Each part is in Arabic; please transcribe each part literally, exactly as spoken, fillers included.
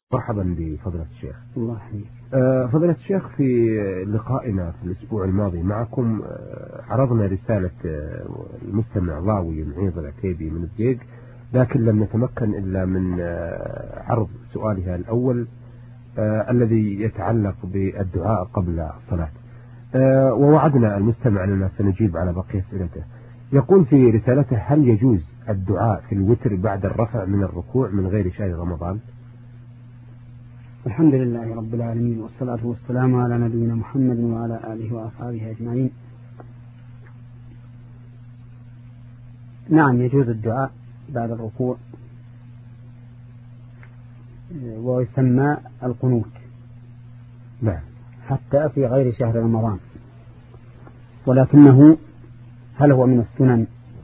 مرحبا بفضيلة الشيخ. الله يحييك. آه فضيلة الشيخ، في لقائنا في الأسبوع الماضي معكم آه عرضنا رسالة آه المستمع ضاوي معيض العتيبي من الدقيق، لكن لم نتمكن إلا من آه عرض سؤالها الأول آه الذي يتعلق بالدعاء قبل الصلاة، آه ووعدنا المستمع أننا سنجيب على بقية أسئلته. يقول في رسالته: هل يجوز الدعاء في الوتر بعد الرفع من الركوع من غير شهر رمضان؟ الحمد لله رب العالمين، والصلاة والسلام على نبينا محمد وعلى آله وأصحابه أجمعين. نعم، يجوز الدعاء بعد الركوع، ويسمى القنوت. نعم. حتى في غير شهر رمضان، ولكنه هل هو من السنن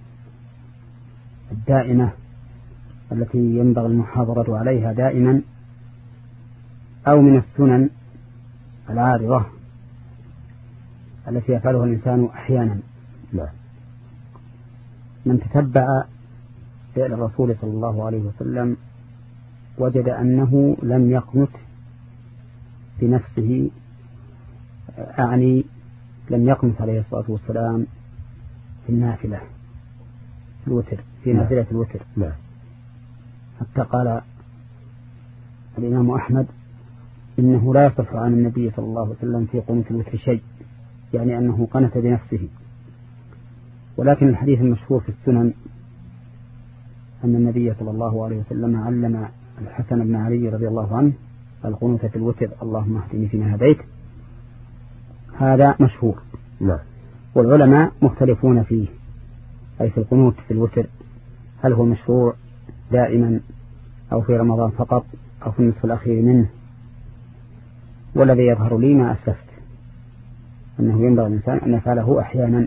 الدائمة التي ينبغي المحافظة عليها دائما، أو من السنن العارضة التي يفعلها الإنسان أحيانا؟ لا. من تتبع فعل الرسول صلى الله عليه وسلم وجد أنه لم يقنت بنفسه، أعني لم يقنت عليه الصلاة والسلام في النافلة الوتر، في نافلة الوتر. لا. حتى قال الإمام أحمد: إنه لا يصح عن النبي صلى الله عليه وسلم في قنوت الوتر شيء، يعني أنه قنت بنفسه. ولكن الحديث المشهور في السنن أن النبي صلى الله عليه وسلم علم الحسن بن علي رضي الله عنه القنوت في الوتر: اللهم اهدني فيما هديت. هذا مشهور. نعم. والعلماء مختلفون فيه، أي في القنوت في الوتر، هل هو مشروع دائما أو في رمضان فقط أو في النصف الأخير منه. والذي يظهر لي ما أسلفت، أنه ينبغي الإنسان أن يفعله أحيانا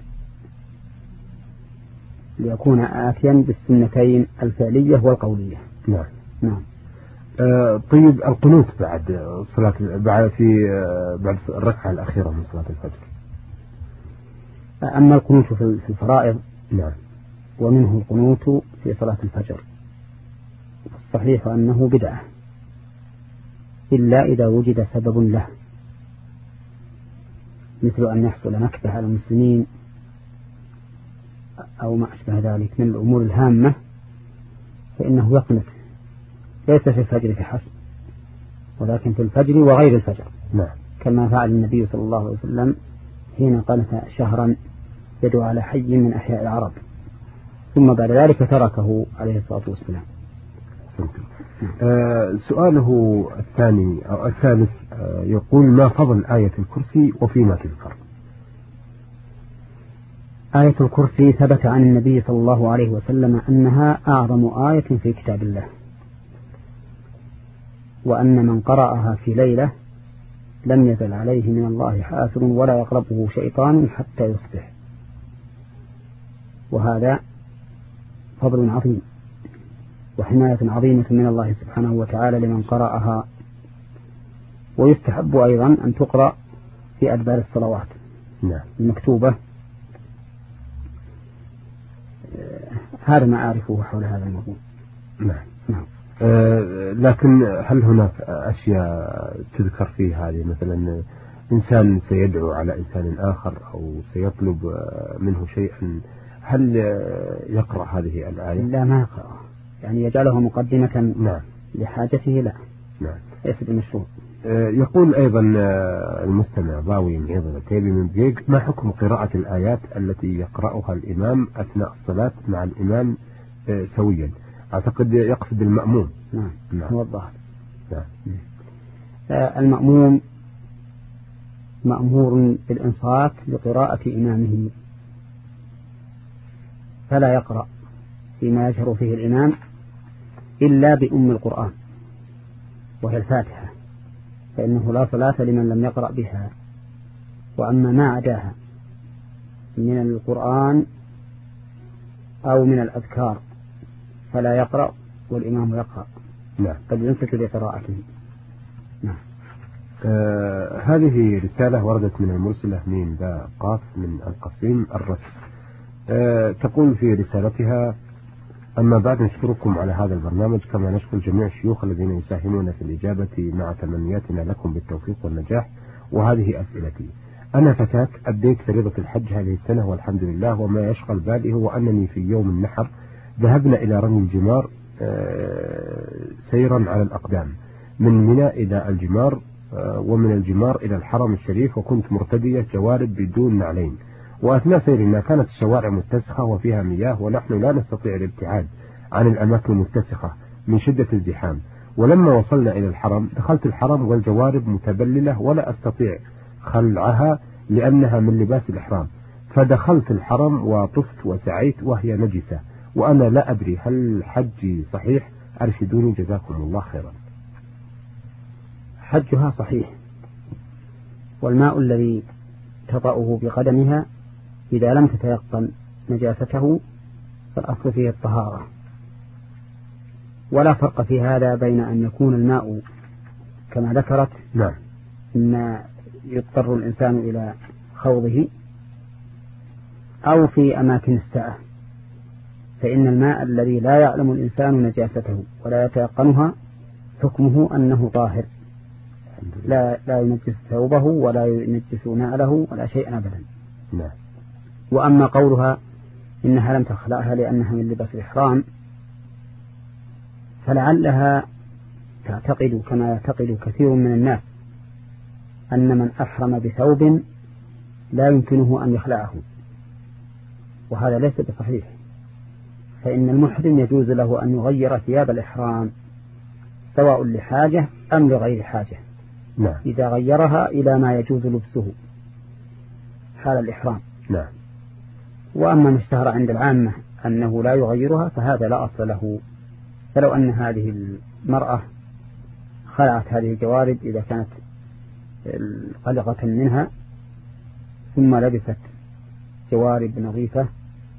ليكون آتيا بالسنتين الفعلية والقولية. نعم. نعم. آه طيب، القنوت بعد صلاة بعد في آه بعد الركعة الأخيرة من صلاة الفجر. أما القنوت في الفرائض، نعم، ومنه القنوت في صلاة الفجر، الصحيح أنه بدعة إلا إذا وجد سبب له، مثل أن يحصل نكبة على المسلمين أو ما أشبه ذلك من الأمور الهامة، فإنه يقنت ليس في الفجر فحسب، ولكن في الفجر وغير الفجر. نعم. كما فعل النبي صلى الله عليه وسلم حين قنت شهرا يدعو على حي من أحياء العرب، ثم بعد ذلك تركه عليه الصلاة والسلام. آه سؤاله الثاني أو الثالث آه يقول: ما فضل آية الكرسي وفيما تذكر؟ آية الكرسي ثبت عن النبي صلى الله عليه وسلم أنها أعظم آية في كتاب الله، وأن من قرأها في ليلة لم يزل عليه من الله حافظ ولا يقربه شيطان حتى يصبح. وهذا فضل عظيم وحماية عظيمة من الله سبحانه وتعالى لمن قرأها. ويستحب أيضا أن تقرأ في أدبار الصلوات. نعم. المكتوبة. هذا ما أعرفه حول هذا الموضوع. نعم. نعم. آه لكن هل هناك أشياء تذكر في هذه، مثلا إنسان سيدعو على إنسان آخر أو سيطلب منه شيئا، هل يقرأ هذه الآية؟ لا، ما يقرأ، يعني يجعله مقدمة. نعم. لحاجته. لا. نعم. ليس بمشروع. يقول أيضا المستمع ضاوي معيض العتيبي من دقيق: ما حكم قراءة الآيات التي يقرأها الإمام أثناء الصلاة مع الإمام سويا؟ أعتقد يقصد المأموم. نعم. نعم. هو الظاهر. نعم. المأموم مأمور بالإنصات لقراءة إمامه، فلا يقرأ فيما يجهر فيه الإمام إلا بأم القرآن وهي الفاتحة، فإنه لا صلاة لمن لم يقرأ بها. وأما ما عداها من القرآن أو من الأذكار فلا يقرأ والإمام يقرأ. نعم. قد ينصت لقراءته. نعم. آه هذه رسالة وردت من المرسلة ميم باء قاف من القصيم الرس. آه تقول في رسالتها: أما بعد، نشكركم على هذا البرنامج، كما نشكر جميع الشيوخ الذين يساهمون في الإجابة، مع تمنياتنا لكم بالتوفيق والنجاح. وهذه أسئلتي. أنا فتاة أديت فريضة الحج هذه السنة والحمد لله، وما يشغل بالي هو أنني في يوم النحر ذهبنا إلى رمي الجمار سيرا على الأقدام من منى إلى الجمار، ومن الجمار إلى الحرم الشريف، وكنت مرتدية جوارب بدون نعلين. وأثناء سيرنا كانت الشوارع متسخة وفيها مياه، ونحن لا نستطيع الابتعاد عن الأماكن المتسخة من شدة الزحام. ولما وصلنا إلى الحرم دخلت الحرم والجوارب متبللة ولا أستطيع خلعها لأنها من لباس الإحرام، فدخلت الحرم وطفت وسعيت وهي نجسة، وأنا لا أدري هل حجي صحيح؟ أرشدوني جزاكم الله خيرا. حجها صحيح، والماء الذي تطأه بقدمها إذا لم تتيقن نجاسته فالأصل فيه الطهارة، ولا فرق في هذا بين أن يكون الماء كما ذكرت نعم إن يضطر الإنسان إلى خوضه أو في أماكن الساعة، فإن الماء الذي لا يعلم الإنسان نجاسته ولا يتيقنها حكمه أنه طاهر، لا لا ينجس ثوبه ولا ينجس نعله ولا شيء أبدا. نعم. وأما قولها إنها لم تخلعها لأنها من لباس الإحرام، فلعلها تعتقد كما يعتقد كثير من الناس أن من أحرم بثوب لا يمكنه أن يخلعه، وهذا ليس بصحيح، فإن المحرم يجوز له أن يغير ثياب الإحرام سواء لحاجة أم لغير حاجة. نعم. إذا غيرها إلى ما يجوز لبسه حال الإحرام. نعم. وأما ما اشتهر عند العامة أنه لا يغيرها فهذا لا أصل له. فلو أن هذه المرأة خلعت هذه الجوارب إذا كانت قلقة منها ثم لبست جوارب نظيفة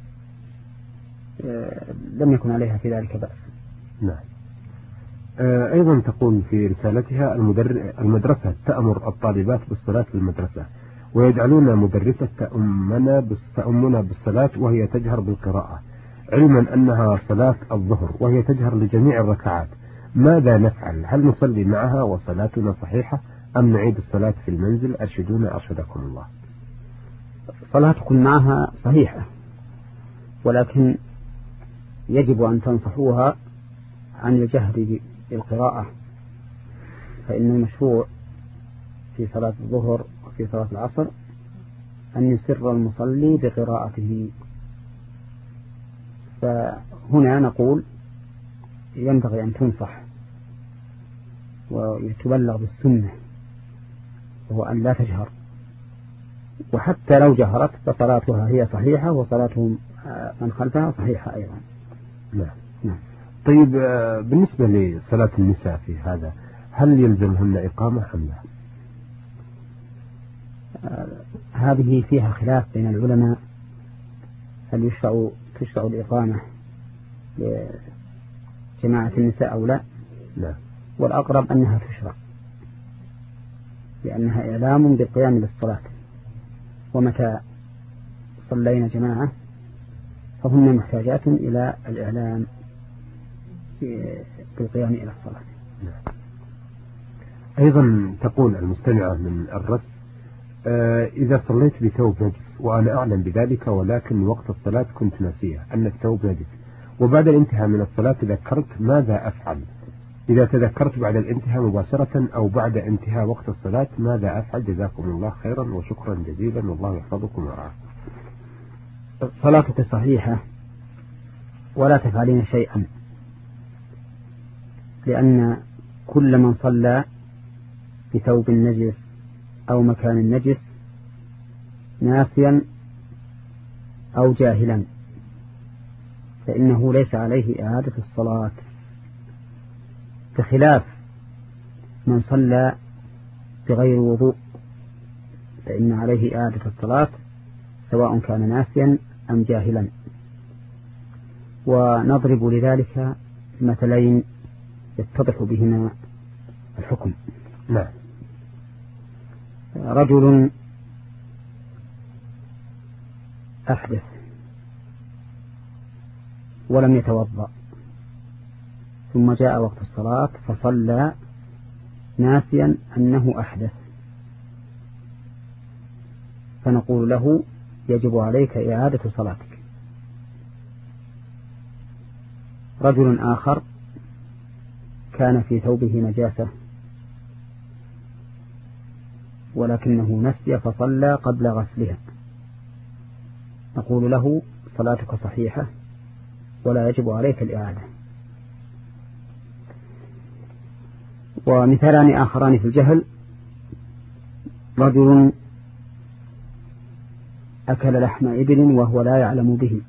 لم يكن عليها في ذلك بأس. نعم. أيضا تقول في رسالتها: المدرسة تأمر الطالبات بالصلاة في المدرسة، ويجعلون مدرسة تأمنا تأمنا بالصلاة وهي تجهر بالقراءة، علما أنها صلاة الظهر وهي تجهر لجميع الركعات. ماذا نفعل؟ هل نصلي معها وصلاتنا صحيحة أم نعيد الصلاة في المنزل؟ أرشدونا أرشدكم الله. صلاتكم معها صحيحة، ولكن يجب أن تنصحوها عن الجهر بالقراءة، فإن المشروع في صلاة الظهر وفي صلاة العصر أن يسر المصلي بقراءته. فهنا نقول ينبغي أن تنصح ويتبلغ بالسنة، وهو أن لا تجهر، وحتى لو جهرت فصلاتها هي صحيحة وصلاتهم من خلفها صحيحة أيضا. نعم. نعم. طيب، بالنسبة لصلاة النساء في هذا هل يلزمهن إقامة أم لا؟ هذه فيها خلاف بين العلماء، هل يشرع تشرع الإقامة لجماعة النساء أو لا؟ لا. والأقرب أنها تشرع، لأنها إعلام بالقيام للصلاة، ومتى صلينا جماعة فهن محتاجات إلى الإعلام بالقيام إلى الصلاة. لا. أيضا تقول المستمعة من الرس: آه إذا صليت بثوب نجس وأنا أعلم بذلك، ولكن وقت الصلاة كنت ناسية أن الثوب نجس، وبعد الانتهاء من الصلاة تذكرت، ماذا أفعل؟ إذا تذكرت بعد الانتهاء مباشرة أو بعد انتهاء وقت الصلاة ماذا أفعل؟ جزاكم الله خيرا وشكرا جزيلا، والله يحفظكم ورعاكم. صلاتك صحيحة ولا تفعلين شيئا، لأن كل من صلى بثوب نجس أو مكان نجس ناسيا أو جاهلا فإنه ليس عليه إعادة الصلاة، بخلاف من صلى بغير وضوء فإن عليه إعادة الصلاة سواء كان ناسيا أم جاهلا. ونضرب لذلك مثلين يتضح بهما الحكم. نعم. رجل أحدث ولم يتوضأ ثم جاء وقت الصلاة فصلى ناسيا أنه أحدث، فنقول له يجب عليك إعادة صلاتك. رجل آخر كان في ثوبه نجاسة ولكنه نسي فصلى قبل غسلها، نقول له صلاتك صحيحة ولا يجب عليك الإعادة. ومثالان آخران في الجهل: رجل أكل لحم إبل وهو لا يعلم به،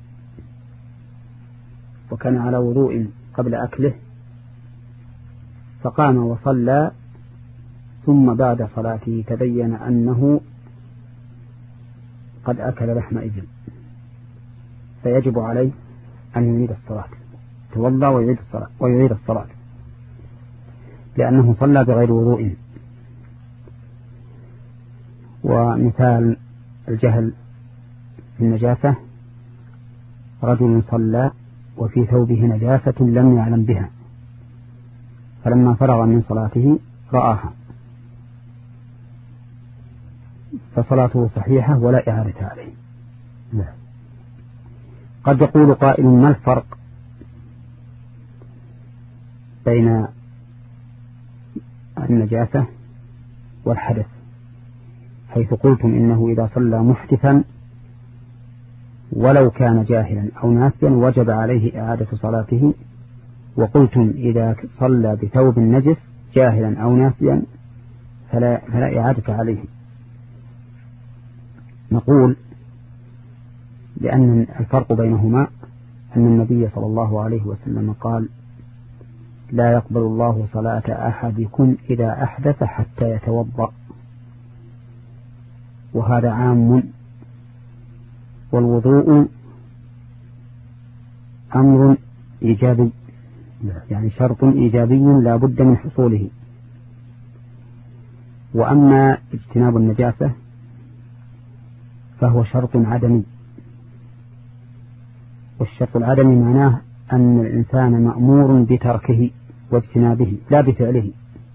وكان على وضوء قبل أكله، فقام وصلى، ثم بعد صلاته تبين أنه قد أكل لحم إبل، فيجب عليه أن يعيد الصلاة، توضأ ويعيد الصلاة ويعيد الصلاة لأنه صلى بغير وضوء. ومثال الجهل في النجاسة: رجل صلى وفي ثوبه نجاسة لم يعلم بها، فلما فرغ من صلاته رآها، فصلاته صحيحة ولا إعادة عليه. نعم. قد يقول قائل: ما الفرق بين النجاسة والحدث، حيث قلتم إنه إذا صلى محدثا ولو كان جاهلا أو ناسيا وجب عليه إعادة صلاته، وقلتم إذا صلى بثوب نجس جاهلا أو ناسيا فلا, فلا إعادة عليه. نقول لأن الفرق بينهما أن النبي صلى الله عليه وسلم قال: لا يقبل الله صلاة أحدكم إذا أحدث حتى يتوضأ، وهذا عام، والوضوء أمر إيجابي، يعني شرط إيجابي لا بد من حصوله. وأما اجتناب النجاسة فهو شرط عدمي، والشرط العدمي معناه أن الإنسان مأمور بتركه واجتنابه لا بفعله،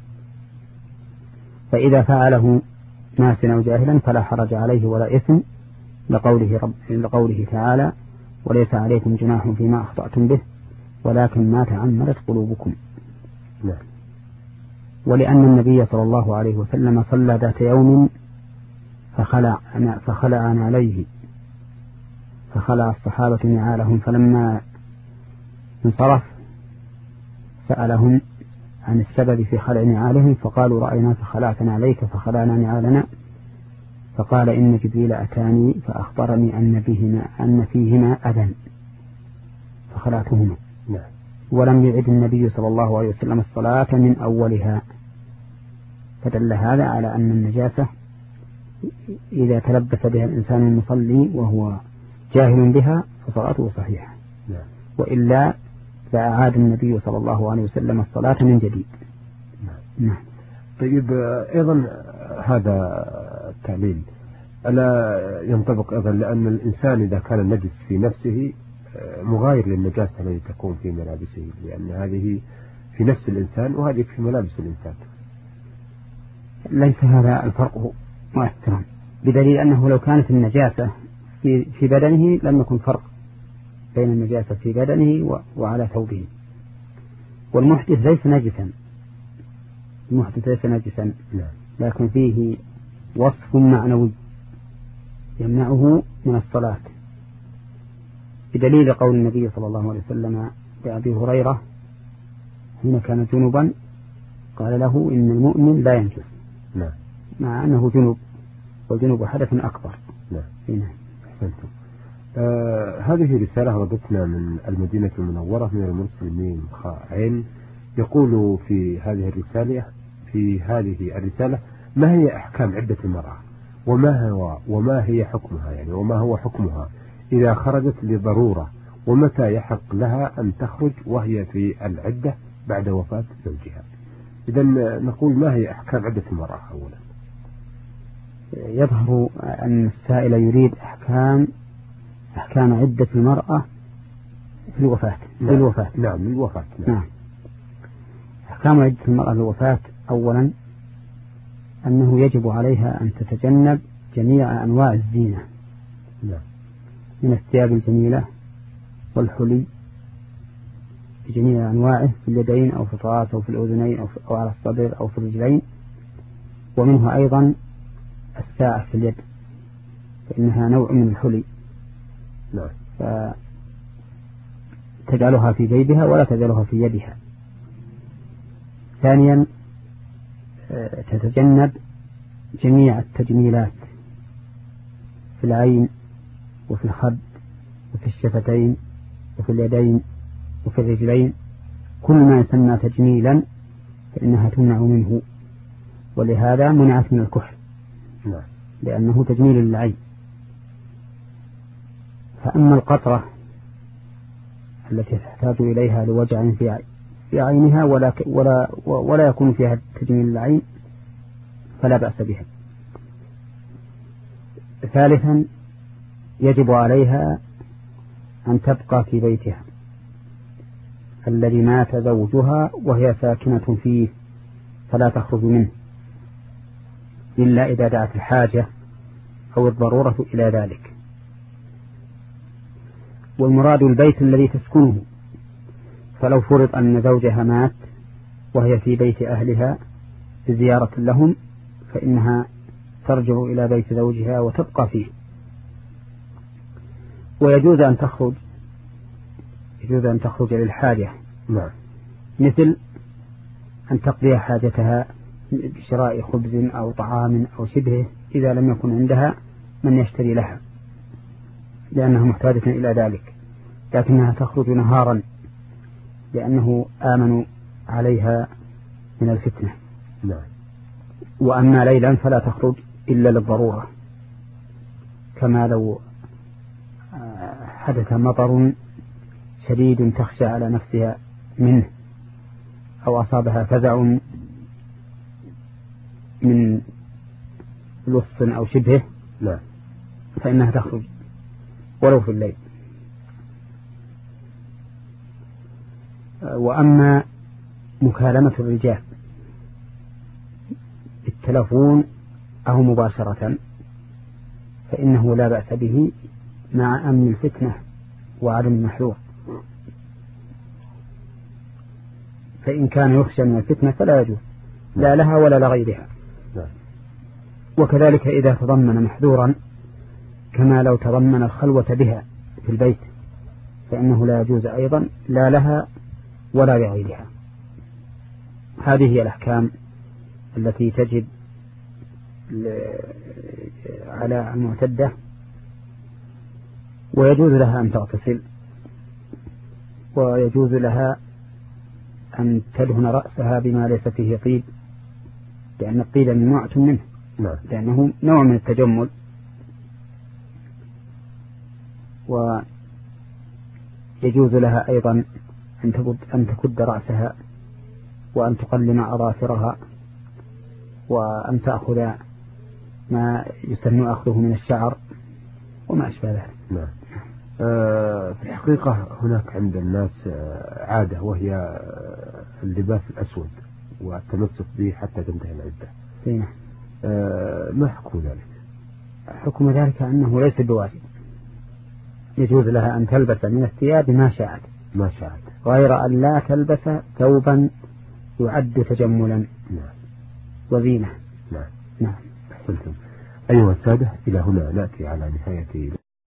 فإذا فعله ناسيا أو جاهلا فلا حرج عليه ولا إثم، لقوله, رب لقوله تعالى: وليس عليكم جناح فيما أخطأتم به ولكن ما تعمدت قلوبكم. لا. ولأن النبي صلى الله عليه وسلم صلى ذات يوم فخلع فخلع عليه فخلع الصحابة نعالهم، فلما انصرف سألهم عن السبب في خلع نعالهم، فقالوا: رأيناك خلعتنا عليك فخلعنا نعالنا، فقال: إن جبريل أتاني فأخبرني أن فيهما, أن فيهما أذى فخلعتهما. نعم. ولم يعد النبي صلى الله عليه وسلم الصلاة من أولها، فدل هذا على أن النجاسة إذا تلبس بها الإنسان المصلي وهو جاهل بها فصلاته صحيحة. نعم. وإلا فأعاد النبي صلى الله عليه وسلم الصلاة من جديد. نعم. نعم. طيب، أيضا هذا التعليل ألا ينطبق أيضا لأن الإنسان إذا كان النجس في نفسه مغاير للنجاسة التي تكون في ملابسه، لأن هذه في نفس الإنسان وهذه في ملابس الإنسان. ليس هذا الفرق مؤثرا، بدليل أنه لو كانت النجاسة في في بدنه لم يكن فرق بين النجاسة في بدنه وعلى ثوبه. والمحدث ليس نجسا، المحدث ليس نجسا، لكن فيه وصف معنوي يمنعه من الصلاة، بدليل قول النبي صلى الله عليه وسلم لأبي هريرة حين كان جنبا قال له: إن المؤمن لا ينجس، نعم، مع أنه جنب، والجنب حدث أكبر. نعم. أحسنتم. آه هذه رسالة وردتنا من المدينة المنورة من المسلمين خائعين، يقول في هذه الرسالة في هذه الرسالة: ما هي أحكام عدة المرأة، وما هو وما هي حكمها، يعني وما هو حكمها إذا خرجت لضرورة، ومتى يحق لها أن تخرج وهي في العدة بعد وفاة زوجها؟ إذن نقول: ما هي أحكام عدة المرأة؟ أولا يظهر أن السائل يريد أحكام أحكام عدة المرأة في الوفاة نعم. في الوفاة نعم الوفاة نعم. نعم. أحكام عدة المرأة للوفاة: أولا أنه يجب عليها أن تتجنب جميع أنواع الزينة نعم. من الثياب الجميلة والحلي بجميع أنواعه في اليدين أو في الرأس أو في الأذنين أو, أو على الصدر أو في الرجلين، ومنه أيضا الساعة في اليد فإنها نوع من الحلي نعم. فتجعلها في جيبها ولا تجعلها في يدها. ثانيا تتجنب جميع التجميلات في العين وفي الخد وفي الشفتين وفي اليدين وفي الرجلين، كل ما يسمى تجميلا فإنها تمنع منه، ولهذا منعت من الكحل لأنه تجميل للعين. فأما القطرة التي تحتاج إليها لوجع في عينها ولا, ولا, ولا يكون فيها تجميل العين فلا بأس بها. ثالثا يجب عليها أن تبقى في بيتها الذي مات زوجها وهي ساكنة فيه، فلا تخرج منه إلا إذا دعت الحاجة أو الضرورة إلى ذلك. والمراد البيت الذي تسكنه، فلو فرض أن زوجها مات وهي في بيت أهلها بزيارة لهم فإنها ترجع إلى بيت زوجها وتبقى فيه. ويجوز أن تخرج يجوز أن تخرج للحاجة نعم. مثل أن تقضي حاجتها بشراء خبز أو طعام أو شبهه إذا لم يكن عندها من يشتري لها لأنها محتاجة إلى ذلك، لكنها تخرج نهارا لأنه آمن عليها من الفتنة. نعم. وأما ليلا فلا تخرج إلا للضرورة، كما لو حدث مطر شديد تخشى على نفسها منه أو أصابها فزع من لص أو شبهه لا. فإنها تخرج ولو في الليل. وأما مكالمة الرجال بالتلفون أو مباشرة فإنه لا بأس به مع أمن الفتنة وعدم المحذور، فإن كان يخشى من الفتنة فلا يجوز لا لها ولا لغيرها. وكذلك إذا تضمن محذورا كما لو تضمن الخلوة بها في البيت فإنه لا يجوز أيضا لا لها ولا لغيرها. هذه هي الأحكام التي تجب على المعتدة. ويجوز لها أن تغتسل، ويجوز لها أن تدهن رأسها بما ليس فيه طيب، لأن الطيب ممنوعة منه لأنه نوع من التجمل. ويجوز لها أيضا أن تكد رأسها وأن تقلم أظافرها وأن تأخذ ما يسن أخذه من الشعر وما أشبه ذلك. نعم. آه في الحقيقة هناك عند الناس آه عادة وهي اللباس الأسود والتمسك به حتى تنتهي العدة. نعم. آه ما حكم ذلك؟ حكم ذلك أنه ليس بواجب، يجوز لها أن تلبس من الثياب ما شاءت ما شاءت غير أن لا تلبس ثوبا يعد تجملا. نعم. وزينة. نعم. نعم. أحسنتم. أيها السادة، إلى هنا نأتي على نهاية